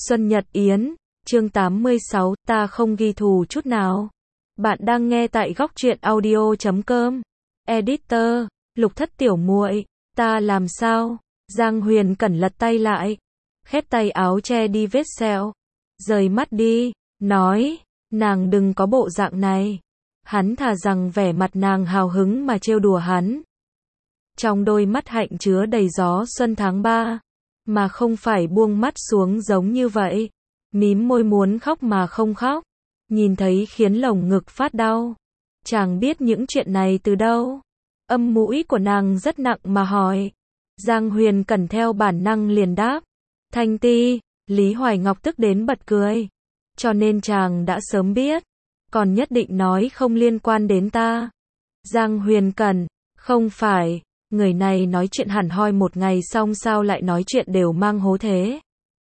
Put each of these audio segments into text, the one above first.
Xuân Nhật Yến, chương 86, ta không ghi thù chút nào. Bạn đang nghe tại góc truyện audio.com. Editor, Lục Thất tiểu muội, ta làm sao? Giang Huyền Cẩn lật tay lại, khép tay áo che đi vết sẹo, rời mắt đi, nói, nàng đừng có bộ dạng này. Hắn thà rằng vẻ mặt nàng hào hứng mà trêu đùa hắn. Trong đôi mắt hạnh chứa đầy gió xuân tháng 3, mà không phải buông mắt xuống giống như vậy. Mím môi muốn khóc mà không khóc, nhìn thấy khiến lồng ngực phát đau. Chàng biết những chuyện này từ đâu? Âm mũi của nàng rất nặng mà hỏi. Giang Huyền Cẩn theo bản năng liền đáp, Thanh Ti. Lý Hoài Ngọc tức đến bật cười. Cho nên chàng đã sớm biết, còn nhất định nói không liên quan đến ta. Giang Huyền Cẩn, không phải, người này nói chuyện hẳn hoi một ngày xong sao lại nói chuyện đều mang hố thế.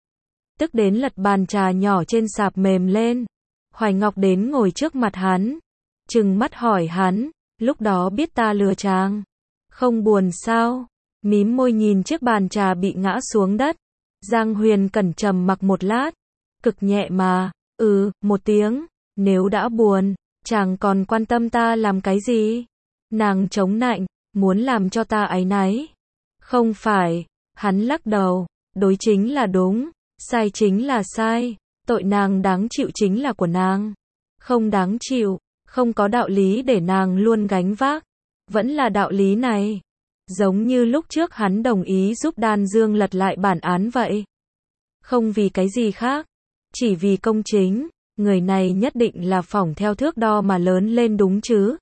Tức đến lật bàn trà nhỏ trên sạp mềm lên. Hoài Ngọc đến ngồi trước mặt hắn, trừng mắt hỏi hắn, lúc đó biết ta lừa chàng, không buồn sao? Mím môi nhìn chiếc bàn trà bị ngã xuống đất. Giang Huyền Cẩn trầm mặc một lát, cực nhẹ mà, một tiếng, nếu đã buồn, chàng còn quan tâm ta làm cái gì? Nàng chống nạnh, muốn làm cho ta áy náy. Không phải, hắn lắc đầu, đối chính là đúng, sai chính là sai, tội nàng đáng chịu chính là của nàng. Không đáng chịu, không có đạo lý để nàng luôn gánh vác. Vẫn là đạo lý này. Giống như lúc trước hắn đồng ý giúp Đan Dương lật lại bản án vậy. Không vì cái gì khác, chỉ vì công chính, người này nhất định là phỏng theo thước đo mà lớn lên đúng chứ.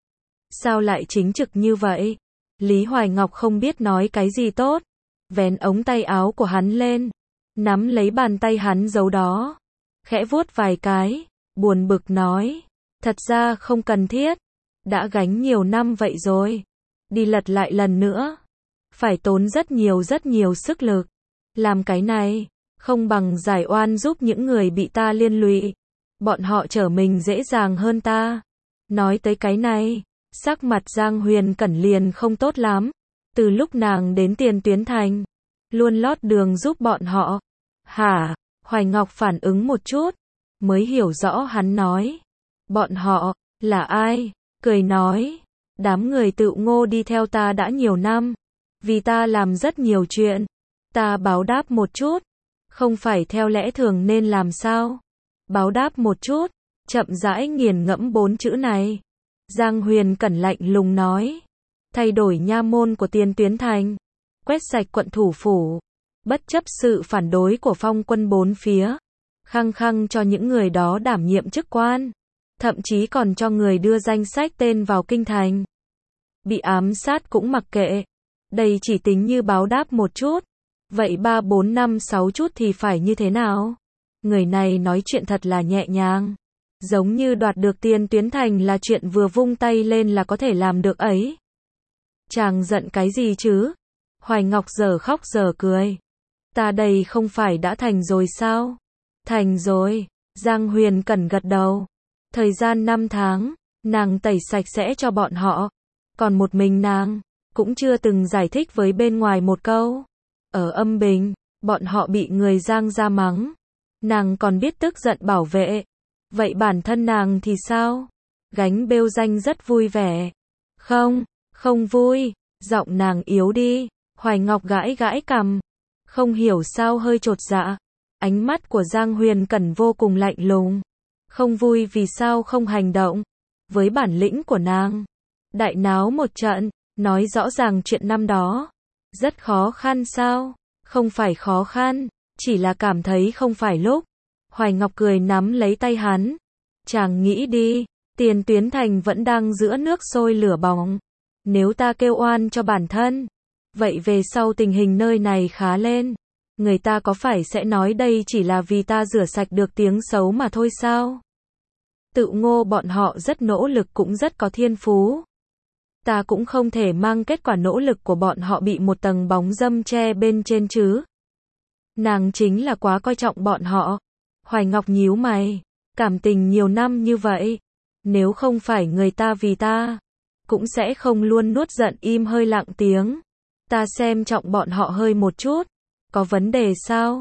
Sao lại chính trực như vậy? Lý Hoài Ngọc không biết nói cái gì tốt, vén ống tay áo của hắn lên, nắm lấy bàn tay hắn giấu đó, khẽ vuốt vài cái, buồn bực nói, thật ra không cần thiết, đã gánh nhiều năm vậy rồi, đi lật lại lần nữa, phải tốn rất nhiều sức lực, làm cái này, không bằng giải oan giúp những người bị ta liên lụy, bọn họ trở mình dễ dàng hơn ta. Nói tới cái này, sắc mặt Giang Huyền Cẩn liền không tốt lắm, từ lúc nàng đến Tiền Tuyến Thành, luôn lót đường giúp bọn họ. Hả? Hoài Ngọc phản ứng một chút, mới hiểu rõ hắn nói. Bọn họ, là ai? Cười nói, đám người Tựu Ngô đi theo ta đã nhiều năm, vì ta làm rất nhiều chuyện, ta báo đáp một chút, không phải theo lẽ thường nên làm sao? Báo đáp một chút, chậm rãi nghiền ngẫm 4 chữ này. Giang Huyền Cẩn lạnh lùng nói, thay đổi nha môn của Tiền Tuyến Thành, quét sạch quận thủ phủ, bất chấp sự phản đối của phong quân bốn phía, khăng khăng cho những người đó đảm nhiệm chức quan, thậm chí còn cho người đưa danh sách tên vào kinh thành. Bị ám sát cũng mặc kệ, đây chỉ tính như báo đáp một chút, vậy 3, 4, 5, 6 chút thì phải như thế nào? Người này nói chuyện thật là nhẹ nhàng, giống như đoạt được Tiền Tuyến Thành là chuyện vừa vung tay lên là có thể làm được ấy. Chàng giận cái gì chứ? Hoài Ngọc giờ khóc giờ cười. Ta đây không phải đã thành rồi sao? Thành rồi. Giang Huyền Cẩn gật đầu. Thời gian 5 tháng, nàng tẩy sạch sẽ cho bọn họ. Còn một mình nàng, cũng chưa từng giải thích với bên ngoài một câu. Ở Âm Bình, bọn họ bị người Giang ra mắng. Nàng còn biết tức giận bảo vệ. Vậy bản thân nàng thì sao? Gánh bêu danh rất vui vẻ. Không vui. Giọng nàng yếu đi. Hoài Ngọc gãi gãi cằm. Không hiểu sao hơi chột dạ. Ánh mắt của Giang Huyền Cẩn vô cùng lạnh lùng. Không vui vì sao không hành động? Với bản lĩnh của nàng, đại náo một trận, nói rõ ràng chuyện năm đó. Rất khó khăn sao? Không phải khó khăn, chỉ là cảm thấy không phải lúc. Hoài Ngọc cười nắm lấy tay hắn. Chàng nghĩ đi, Tiền Tuyến Thành vẫn đang giữa nước sôi lửa bỏng. Nếu ta kêu oan cho bản thân, vậy về sau tình hình nơi này khá lên, người ta có phải sẽ nói đây chỉ là vì ta rửa sạch được tiếng xấu mà thôi sao? Tựu Ngô bọn họ rất nỗ lực cũng rất có thiên phú. Ta cũng không thể mang kết quả nỗ lực của bọn họ bị một tầng bóng râm che bên trên chứ. Nàng chính là quá coi trọng bọn họ. Hoài Ngọc nhíu mày, cảm tình nhiều năm như vậy, nếu không phải người ta vì ta, cũng sẽ không luôn nuốt giận im hơi lặng tiếng. Ta xem trọng bọn họ hơi một chút, có vấn đề sao?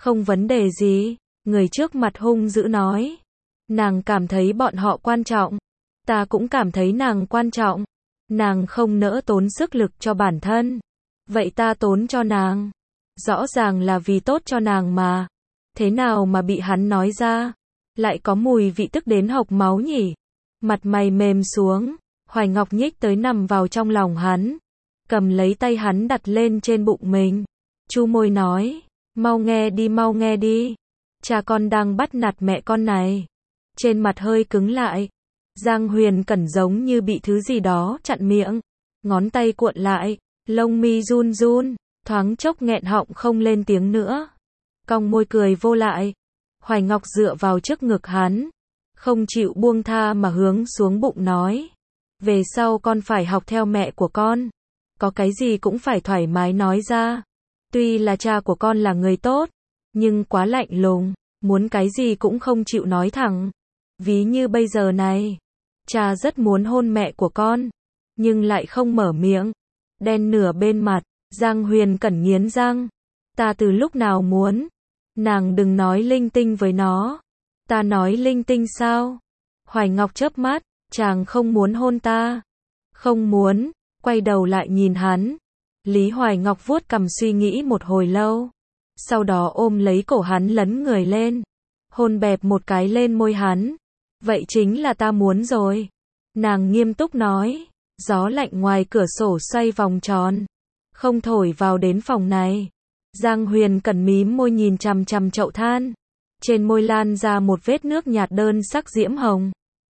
Không vấn đề gì, người trước mặt hung dữ nói. Nàng cảm thấy bọn họ quan trọng. Ta cũng cảm thấy nàng quan trọng. Nàng không nỡ tốn sức lực cho bản thân. Vậy ta tốn cho nàng. Rõ ràng là vì tốt cho nàng mà. Thế nào mà bị hắn nói ra? Lại có mùi vị tức đến hộc máu nhỉ? Mặt mày mềm xuống. Hoài Ngọc nhích tới nằm vào trong lòng hắn. Cầm lấy tay hắn đặt lên trên bụng mình. Chu môi nói. Mau nghe đi, mau nghe đi. Cha con đang bắt nạt mẹ con này. Trên mặt hơi cứng lại. Giang Huyền Cẩn giống như bị thứ gì đó chặn miệng. Ngón tay cuộn lại. Lông mi run run. Thoáng chốc nghẹn họng không lên tiếng nữa. Cong môi cười vô lại. Hoài Ngọc dựa vào trước ngực hắn. Không chịu buông tha mà hướng xuống bụng nói. Về sau con phải học theo mẹ của con. Có cái gì cũng phải thoải mái nói ra. Tuy là cha của con là người tốt, nhưng quá lạnh lùng, muốn cái gì cũng không chịu nói thẳng. Ví như bây giờ này, cha rất muốn hôn mẹ của con, nhưng lại không mở miệng. Đen nửa bên mặt, Giang Huyền Cẩn nghiến răng. Ta từ lúc nào muốn? Nàng đừng nói linh tinh với nó. Ta nói linh tinh sao? Hoài Ngọc chớp mắt, chàng không muốn hôn ta. Không muốn, quay đầu lại nhìn hắn. Lý Hoài Ngọc vuốt cằm suy nghĩ một hồi lâu. Sau đó ôm lấy cổ hắn lấn người lên. Hôn bẹp một cái lên môi hắn. Vậy chính là ta muốn rồi. Nàng nghiêm túc nói. Gió lạnh ngoài cửa sổ xoay vòng tròn. Không thổi vào đến phòng này. Giang Huyền Cẩn mím môi nhìn chằm chằm chậu than. Trên môi lan ra một vết nước nhạt đơn sắc diễm hồng.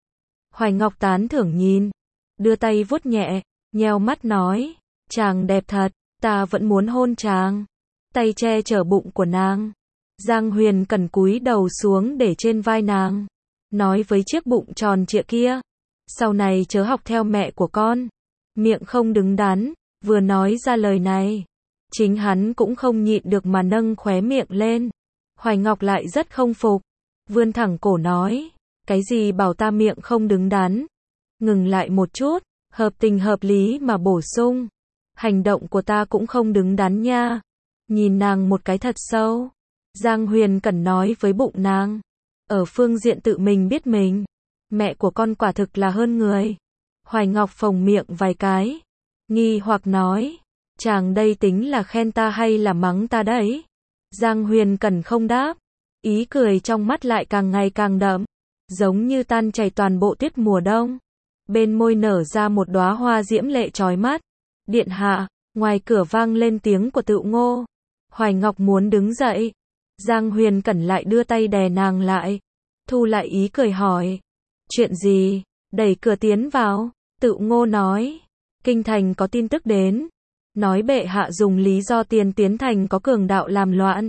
Hoài Ngọc tán thưởng nhìn. Đưa tay vuốt nhẹ, nheo mắt nói. Chàng đẹp thật, ta vẫn muốn hôn chàng. Tay che chở bụng của nàng. Giang Huyền Cẩn cúi đầu xuống để trên vai nàng. Nói với chiếc bụng tròn trịa kia. Sau này chớ học theo mẹ của con. Miệng không đứng đắn, vừa nói ra lời này. Chính hắn cũng không nhịn được mà nâng khóe miệng lên. Hoài Ngọc lại rất không phục. Vươn thẳng cổ nói. Cái gì bảo ta miệng không đứng đắn. Ngừng lại một chút, hợp tình hợp lý mà bổ sung. Hành động của ta cũng không đứng đắn nha. Nhìn nàng một cái thật sâu. Giang Huyền Cẩn nói với bụng nàng. Ở phương diện tự mình biết mình. Mẹ của con quả thực là hơn người. Hoài Ngọc phồng miệng vài cái. Nghi hoặc nói. Chàng đây tính là khen ta hay là mắng ta đấy? Giang Huyền Cẩn không đáp. Ý cười trong mắt lại càng ngày càng đậm. Giống như tan chảy toàn bộ tuyết mùa đông. Bên môi nở ra một đóa hoa diễm lệ chói mắt. Điện hạ, ngoài cửa vang lên tiếng của Tựu Ngô. Hoài Ngọc muốn đứng dậy. Giang Huyền Cẩn lại đưa tay đè nàng lại. Thu lại ý cười hỏi. Chuyện gì? Đẩy cửa tiến vào. Tựu Ngô nói. Kinh thành có tin tức đến. Nói bệ hạ dùng lý do Tiền Tiến thành có cường đạo làm loạn.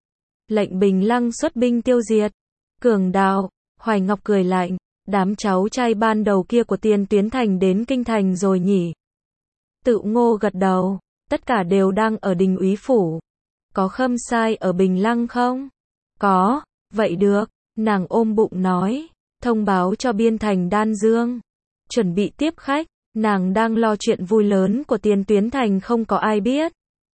Lệnh Bình Lăng xuất binh tiêu diệt. Cường đạo. Hoài Ngọc cười lạnh. Đám cháu trai ban đầu kia của Tiền Tiến thành đến kinh thành rồi nhỉ? Tựu Ngô gật đầu. Tất cả đều đang ở Đình Úy phủ. Có Khâm Sai ở Bình Lăng không? Có. Vậy được. Nàng ôm bụng nói. Thông báo cho biên thành Đan Dương. Chuẩn bị tiếp khách. Nàng đang lo chuyện vui lớn của Tiền Tiến thành không có ai biết.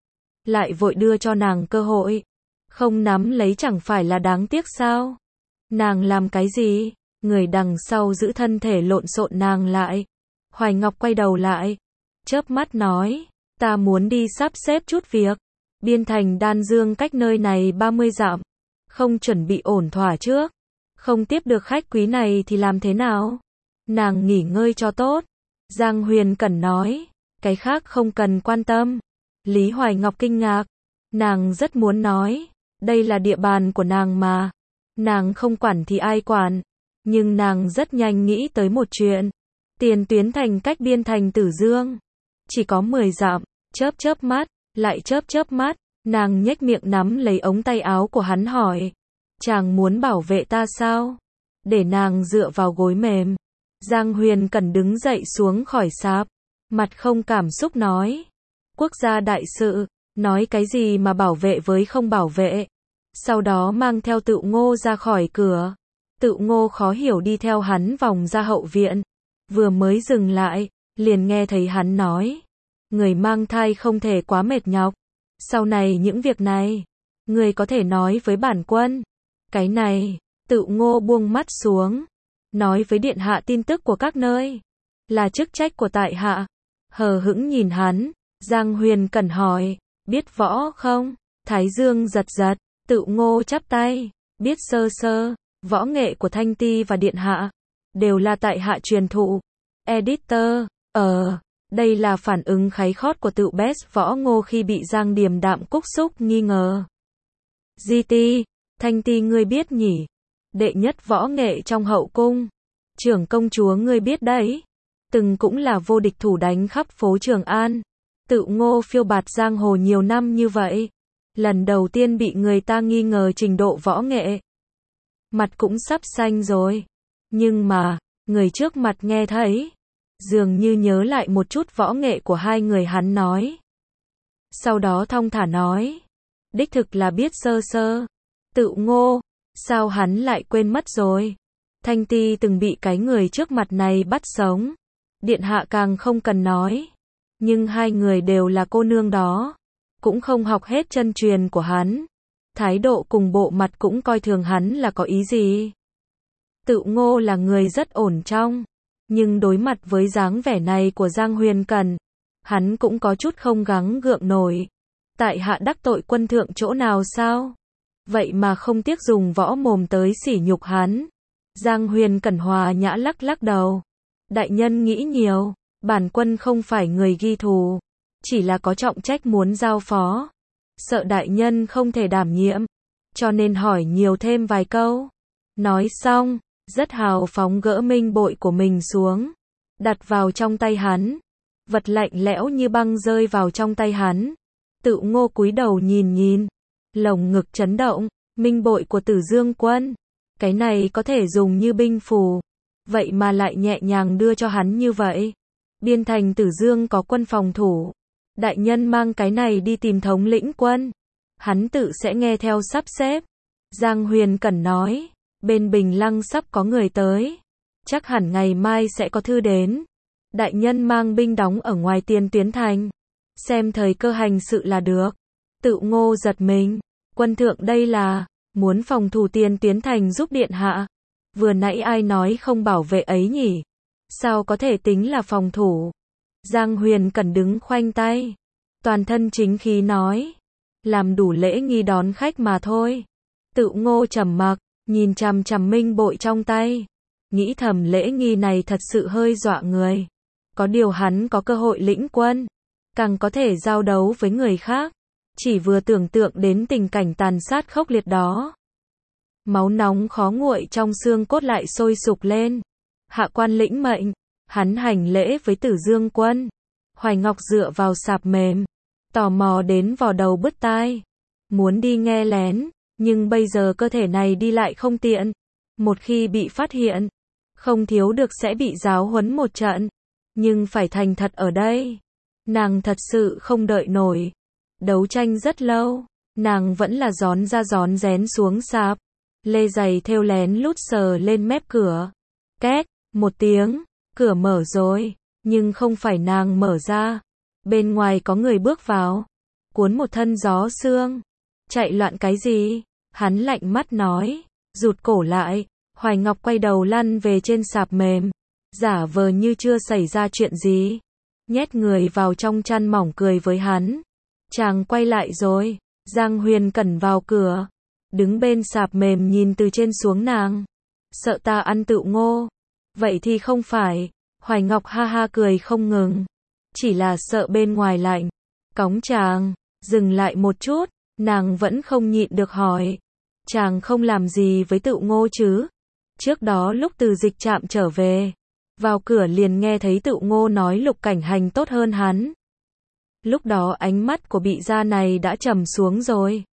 Lại vội đưa cho nàng cơ hội. Không nắm lấy chẳng phải là đáng tiếc sao? Nàng làm cái gì? Người đằng sau giữ thân thể lộn xộn nàng lại. Hoài Ngọc quay đầu lại. Chớp mắt nói. Ta muốn đi sắp xếp chút việc. Biên thành Đan Dương cách nơi này 30 dặm. Không chuẩn bị ổn thỏa trước. Không tiếp được khách quý này thì làm thế nào? Nàng nghỉ ngơi cho tốt. Giang Huyền Cẩn nói. Cái khác không cần quan tâm. Lý Hoài Ngọc kinh ngạc. Nàng rất muốn nói. Đây là địa bàn của nàng mà. Nàng không quản thì ai quản. Nhưng nàng rất nhanh nghĩ tới một chuyện. Tiền Tiến thành cách biên thành Tử Dương. Chỉ có 10 dặm. Chớp chớp mắt. Lại chớp chớp mắt. Nàng nhếch miệng nắm lấy ống tay áo của hắn hỏi. Chàng muốn bảo vệ ta sao? Để nàng dựa vào gối mềm. Giang Huyền Cẩn đứng dậy xuống khỏi sạp. Mặt không cảm xúc nói. Quốc gia đại sự. Nói cái gì mà bảo vệ với không bảo vệ. Sau đó mang theo Tựu Ngô ra khỏi cửa. Tựu Ngô khó hiểu đi theo hắn vòng ra hậu viện. Vừa mới dừng lại, liền nghe thấy hắn nói. Người mang thai không thể quá mệt nhọc. Sau này những việc này, Người có thể nói với bản quân. Cái này, Tự Ngô buông mắt xuống. Nói với điện hạ tin tức của các nơi. Là chức trách của tại hạ. Hờ hững nhìn hắn, Giang Huyền Cẩn hỏi, biết võ không? Thái Dương giật giật, Tự Ngô chắp tay, biết sơ sơ, võ nghệ của Thanh Ti và điện hạ. Đều là tại hạ truyền thụ. Editor, đây là phản ứng kháy khót của Tự Best Võ Ngô khi bị Giang Điềm Đạm Cúc Xúc nghi ngờ. GT, Thanh Ti ngươi biết nhỉ? Đệ nhất võ nghệ trong hậu cung. Trưởng công chúa ngươi biết đấy. Từng cũng là vô địch thủ đánh khắp phố Trường An. Tự Ngô phiêu bạt giang hồ nhiều năm như vậy. Lần đầu tiên bị người ta nghi ngờ trình độ võ nghệ. Mặt cũng sắp xanh rồi. Nhưng mà, người trước mặt nghe thấy. Dường như nhớ lại một chút võ nghệ của hai người hắn nói. Sau đó thong thả nói. Đích thực là biết sơ sơ. Tự Ngô, sao hắn lại quên mất rồi? Thanh Ti từng bị cái người trước mặt này bắt sống. Điện hạ càng không cần nói. Nhưng hai người đều là cô nương đó. Cũng không học hết chân truyền của hắn. Thái độ cùng bộ mặt cũng coi thường hắn là có ý gì. Tự Ngô là người rất ổn trong. Nhưng đối mặt với dáng vẻ này của Giang Huyền Cẩn, hắn cũng có chút không gắng gượng nổi. Tại hạ đắc tội quân thượng chỗ nào sao? Vậy mà không tiếc dùng võ mồm tới sỉ nhục hắn. Giang Huyền Cẩn hòa nhã lắc lắc đầu. Đại nhân nghĩ nhiều, bản quân không phải người ghi thù. Chỉ là có trọng trách muốn giao phó. Sợ đại nhân không thể đảm nhiệm. Cho nên hỏi nhiều thêm vài câu. Nói xong, rất hào phóng gỡ minh bội của mình xuống. Đặt vào trong tay hắn. Vật lạnh lẽo như băng rơi vào trong tay hắn. Tự Ngô cúi đầu nhìn. Lồng ngực chấn động. Minh bội của Tử Dương Quân. Cái này có thể dùng như binh phù. Vậy mà lại nhẹ nhàng đưa cho hắn như vậy. Biên thành Tử Dương có quân phòng thủ. Đại nhân mang cái này đi tìm thống lĩnh quân. Hắn tự sẽ nghe theo sắp xếp. Giang Huyền Cẩn nói. Bên Bình Lăng sắp có người tới. Chắc hẳn ngày mai sẽ có thư đến. Đại nhân mang binh đóng ở ngoài Tiền Tuyến Thành. Xem thời cơ hành sự là được. Tự Ngô giật mình. Quân thượng đây là muốn phòng thủ Tiền Tuyến Thành giúp điện hạ. Vừa nãy ai nói không bảo vệ ấy nhỉ? Sao có thể tính là phòng thủ? Giang Huyền Cẩn đứng khoanh tay. Toàn thân chính khí nói. Làm đủ lễ nghi đón khách mà thôi. Tự Ngô trầm mặc, nhìn chằm chằm minh bội trong tay. Nghĩ thầm lễ nghi này thật sự hơi dọa người. Có điều hắn có cơ hội lĩnh quân. Càng có thể giao đấu với người khác. Chỉ vừa tưởng tượng đến tình cảnh tàn sát khốc liệt đó. Máu nóng khó nguội trong xương cốt lại sôi sục lên. Hạ quan lĩnh mệnh. Hắn hành lễ với Tử Dương Quân. Hoài Ngọc dựa vào sạp mềm. Tò mò đến vò đầu bứt tai. Muốn đi nghe lén. Nhưng bây giờ cơ thể này đi lại không tiện. Một khi bị phát hiện. Không thiếu được sẽ bị giáo huấn một trận. Nhưng phải thành thật ở đây. Nàng thật sự không đợi nổi. Đấu tranh rất lâu. Nàng vẫn là rón ra rón rén xuống sạp. Lê giày thêu lén lút sờ lên mép cửa. Két, một tiếng. Cửa mở rồi. Nhưng không phải nàng mở ra. Bên ngoài có người bước vào. Cuốn một thân gió sương. Chạy loạn cái gì? Hắn lạnh mắt nói. Rụt cổ lại. Hoài Ngọc quay đầu lăn về trên sạp mềm. Giả vờ như chưa xảy ra chuyện gì. Nhét người vào trong chăn mỏng cười với hắn. Chàng quay lại rồi. Giang Huyền Cẩn vào cửa. Đứng bên sạp mềm nhìn từ trên xuống nàng. Sợ ta ăn Tự Ngô. Vậy thì không phải. Hoài Ngọc ha ha cười không ngừng. Chỉ là sợ bên ngoài lạnh. Cõng chàng. Dừng lại một chút. Nàng vẫn không nhịn được hỏi. Chàng không làm gì với Tự Ngô chứ? Trước đó lúc từ dịch trạm trở về. Vào cửa liền nghe thấy Tự Ngô nói Lục Cảnh Hành tốt hơn hắn. Lúc đó ánh mắt của bị gia này đã trầm xuống rồi.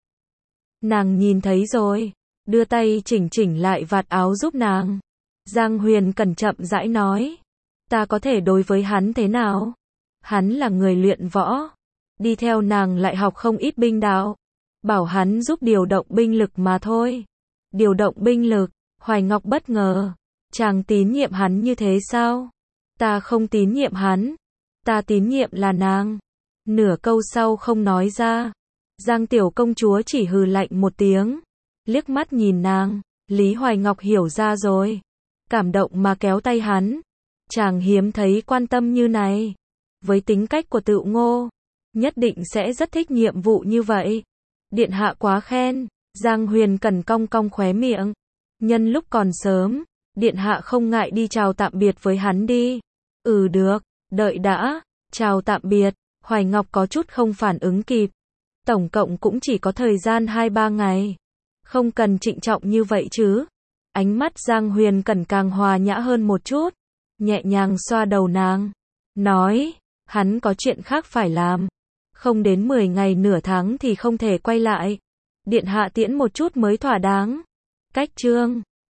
Nàng nhìn thấy rồi. Đưa tay chỉnh lại vạt áo giúp nàng. Giang Huyền Cẩn chậm rãi nói. Ta có thể đối với hắn thế nào? Hắn là người luyện võ. Đi theo nàng lại học không ít binh đạo. Bảo hắn giúp điều động binh lực mà thôi. Điều động binh lực. Hoài Ngọc bất ngờ. Chàng tín nhiệm hắn như thế sao? Ta không tín nhiệm hắn. Ta tín nhiệm là nàng. Nửa câu sau không nói ra. Giang tiểu công chúa chỉ hừ lạnh một tiếng, liếc mắt nhìn nàng. Lý Hoài Ngọc hiểu ra rồi, cảm động mà kéo tay hắn. Chàng hiếm thấy quan tâm như này. Với tính cách của Tựu Ngô, nhất định sẽ rất thích nhiệm vụ như vậy. Điện hạ quá khen. Giang Huyền Cẩn cong cong khóe miệng. Nhân lúc còn sớm, điện hạ không ngại đi chào tạm biệt với hắn đi. Ừ được, đợi đã. Chào tạm biệt. Hoài Ngọc có chút không phản ứng kịp. Tổng cộng cũng chỉ có thời gian 2-3 ngày. Không cần trịnh trọng như vậy chứ. Ánh mắt Giang Huyền Cẩn càng hòa nhã hơn một chút, nhẹ nhàng xoa đầu nàng, nói, hắn có chuyện khác phải làm. Không đến 10 ngày nửa tháng thì không thể quay lại. Điện hạ tiễn một chút mới thỏa đáng. Cách chương